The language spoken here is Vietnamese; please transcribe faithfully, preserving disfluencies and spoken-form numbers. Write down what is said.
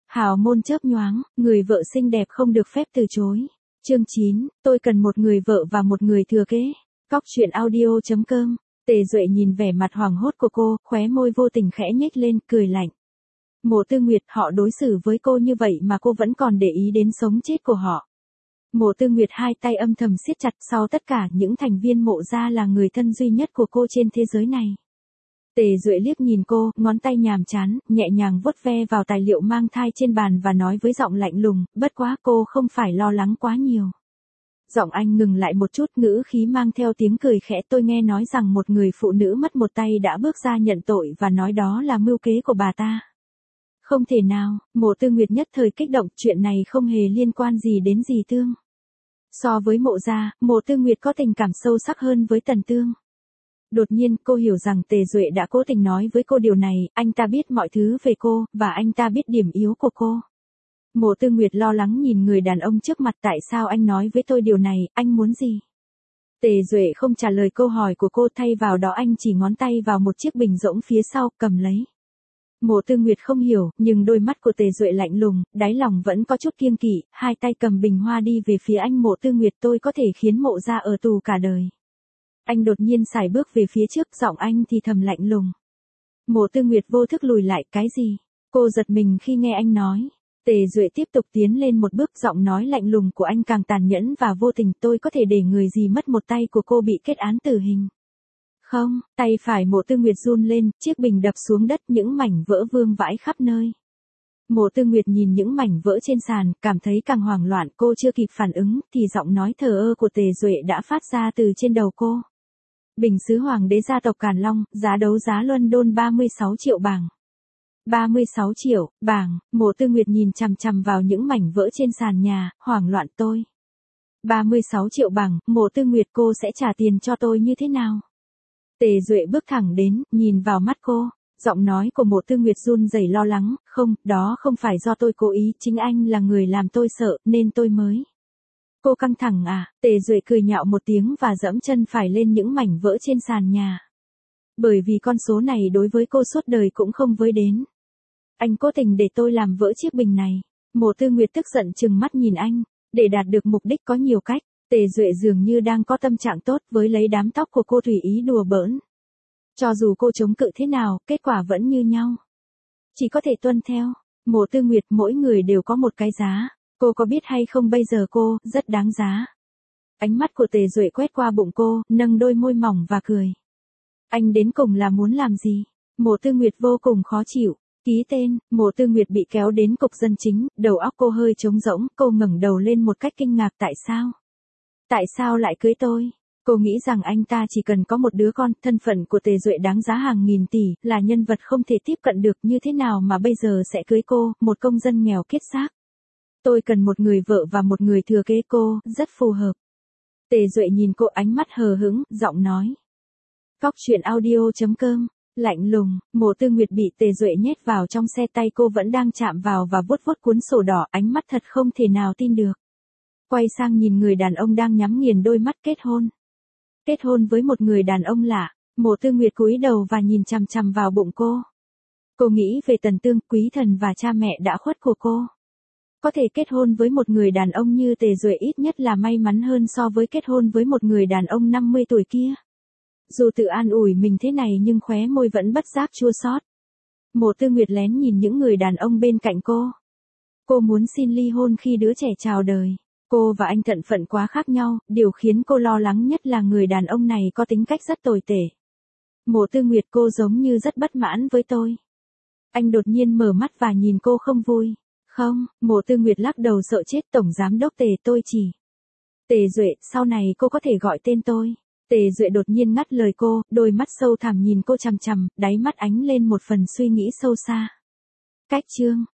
Hào môn chớp nhoáng, người vợ xinh đẹp không được phép từ chối. Chương chín, tôi cần một người vợ và một người thừa kế. Cóc truyện audio chấm com. Tề Duệ nhìn vẻ mặt hoảng hốt của cô, khóe môi vô tình khẽ nhếch lên, cười lạnh. Mộ Tư Nguyệt, họ đối xử với cô như vậy mà cô vẫn còn để ý đến sống chết của họ. Mộ Tư Nguyệt hai tay âm thầm siết chặt, sau tất cả những thành viên mộ gia là người thân duy nhất của cô trên thế giới này. Tề Duệ liếc nhìn cô, ngón tay nhàm chán, nhẹ nhàng vuốt ve vào tài liệu mang thai trên bàn và nói với giọng lạnh lùng, bất quá cô không phải lo lắng quá nhiều. Giọng anh ngừng lại một chút, ngữ khí mang theo tiếng cười khẽ, tôi nghe nói rằng một người phụ nữ mất một tay đã bước ra nhận tội và nói đó là mưu kế của bà ta. Không thể nào, Mộ Tư Nguyệt nhất thời kích động, chuyện này không hề liên quan gì đến dì Tương. So với mộ gia, Mộ Tư Nguyệt có tình cảm sâu sắc hơn với Tần Tương. Đột nhiên cô hiểu rằng Tề Duệ đã cố tình nói với cô điều này, anh ta biết mọi thứ về cô, và anh ta biết điểm yếu của cô. Mộ Tư Nguyệt lo lắng nhìn người đàn ông trước mặt, tại sao anh nói với tôi điều này, anh muốn gì? Tề Duệ không trả lời câu hỏi của cô, thay vào đó anh chỉ ngón tay vào một chiếc bình rỗng phía sau, cầm lấy. Mộ Tư Nguyệt không hiểu, nhưng đôi mắt của Tề Duệ lạnh lùng, đáy lòng vẫn có chút kiêng kỵ, hai tay cầm bình hoa đi về phía anh. Mộ Tư Nguyệt, tôi có thể khiến mộ gia ở tù cả đời. Anh đột nhiên sải bước về phía trước, giọng anh thì thầm lạnh lùng. Mộ Tư Nguyệt vô thức lùi lại, cái gì? Cô giật mình khi nghe anh nói. Tề Duệ tiếp tục tiến lên một bước, giọng nói lạnh lùng của anh càng tàn nhẫn và vô tình, tôi có thể để người gì mất một tay của cô bị kết án tử hình. Không, tay phải Mộ Tư Nguyệt run lên, chiếc bình đập xuống đất, những mảnh vỡ vương vãi khắp nơi. Mộ Tư Nguyệt nhìn những mảnh vỡ trên sàn, cảm thấy càng hoảng loạn, cô chưa kịp phản ứng, thì giọng nói thờ ơ của Tề Duệ đã phát ra từ trên đầu cô. Bình sứ hoàng đế gia tộc Càn Long, giá đấu giá London ba mươi sáu triệu bảng. ba mươi sáu triệu, bảng, Mộ Tư Nguyệt nhìn chằm chằm vào những mảnh vỡ trên sàn nhà, hoảng loạn tôi. ba mươi sáu triệu bảng, Mộ Tư Nguyệt, cô sẽ trả tiền cho tôi như thế nào? Tề Duệ bước thẳng đến, nhìn vào mắt cô, giọng nói của Mộ Tư Nguyệt run rẩy lo lắng, không, đó không phải do tôi cố ý, chính anh là người làm tôi sợ, nên tôi mới. Cô căng thẳng à? Tề Duệ cười nhạo một tiếng và dẫm chân phải lên những mảnh vỡ trên sàn nhà. Bởi vì con số này đối với cô suốt đời cũng không với đến. Anh cố tình để tôi làm vỡ chiếc bình này. Mộ Tư Nguyệt tức giận trừng mắt nhìn anh. Để đạt được mục đích có nhiều cách. Tề Duệ dường như đang có tâm trạng tốt với lấy đám tóc của cô tùy ý đùa bỡn. Cho dù cô chống cự thế nào, kết quả vẫn như nhau. Chỉ có thể tuân theo. Mộ Tư Nguyệt, mỗi người đều có một cái giá. Cô có biết hay không, bây giờ cô, rất đáng giá. Ánh mắt của Tề Duệ quét qua bụng cô, nâng đôi môi mỏng và cười. Anh đến cùng là muốn làm gì? Mộ Tư Nguyệt vô cùng khó chịu. Ký tên, Mộ Tư Nguyệt bị kéo đến cục dân chính, đầu óc cô hơi trống rỗng, cô ngẩng đầu lên một cách kinh ngạc, tại sao? Tại sao lại cưới tôi? Cô nghĩ rằng anh ta chỉ cần có một đứa con, thân phận của Tề Duệ đáng giá hàng nghìn tỷ, là nhân vật không thể tiếp cận được, như thế nào mà bây giờ sẽ cưới cô, một công dân nghèo kiết xác. Tôi cần một người vợ và một người thừa kế, cô, rất phù hợp. Tề Duệ nhìn cô, ánh mắt hờ hững, giọng nói. Cóc truyện audio chấm com, lạnh lùng. Mộ Tư Nguyệt bị Tề Duệ nhét vào trong xe, tay cô vẫn đang chạm vào và vuốt vuốt cuốn sổ đỏ, ánh mắt thật không thể nào tin được. Quay sang nhìn người đàn ông đang nhắm nghiền đôi mắt, kết hôn. Kết hôn với một người đàn ông lạ. Mộ Tư Nguyệt cúi đầu và nhìn chằm chằm vào bụng cô. Cô nghĩ về Tần Tương, quý thần và cha mẹ đã khuất của cô. Có thể kết hôn với một người đàn ông như Tề Duệ ít nhất là may mắn hơn so với kết hôn với một người đàn ông năm mươi tuổi kia. Dù tự an ủi mình thế này nhưng khóe môi vẫn bất giác chua xót. Mộ Tư Nguyệt lén nhìn những người đàn ông bên cạnh cô. Cô muốn xin ly hôn khi đứa trẻ chào đời. Cô và anh thân phận quá khác nhau, điều khiến cô lo lắng nhất là người đàn ông này có tính cách rất tồi tệ. Mộ Tư Nguyệt, cô giống như rất bất mãn với tôi. Anh đột nhiên mở mắt và nhìn cô không vui. Không, Mộ Tư Nguyệt lắc đầu sợ chết, Tổng Giám đốc Tề, tôi chỉ. Tề Duệ, sau này cô có thể gọi tên tôi. Tề Duệ đột nhiên ngắt lời cô, đôi mắt sâu thẳm nhìn cô chằm chằm, đáy mắt ánh lên một phần suy nghĩ sâu xa. Cách chương.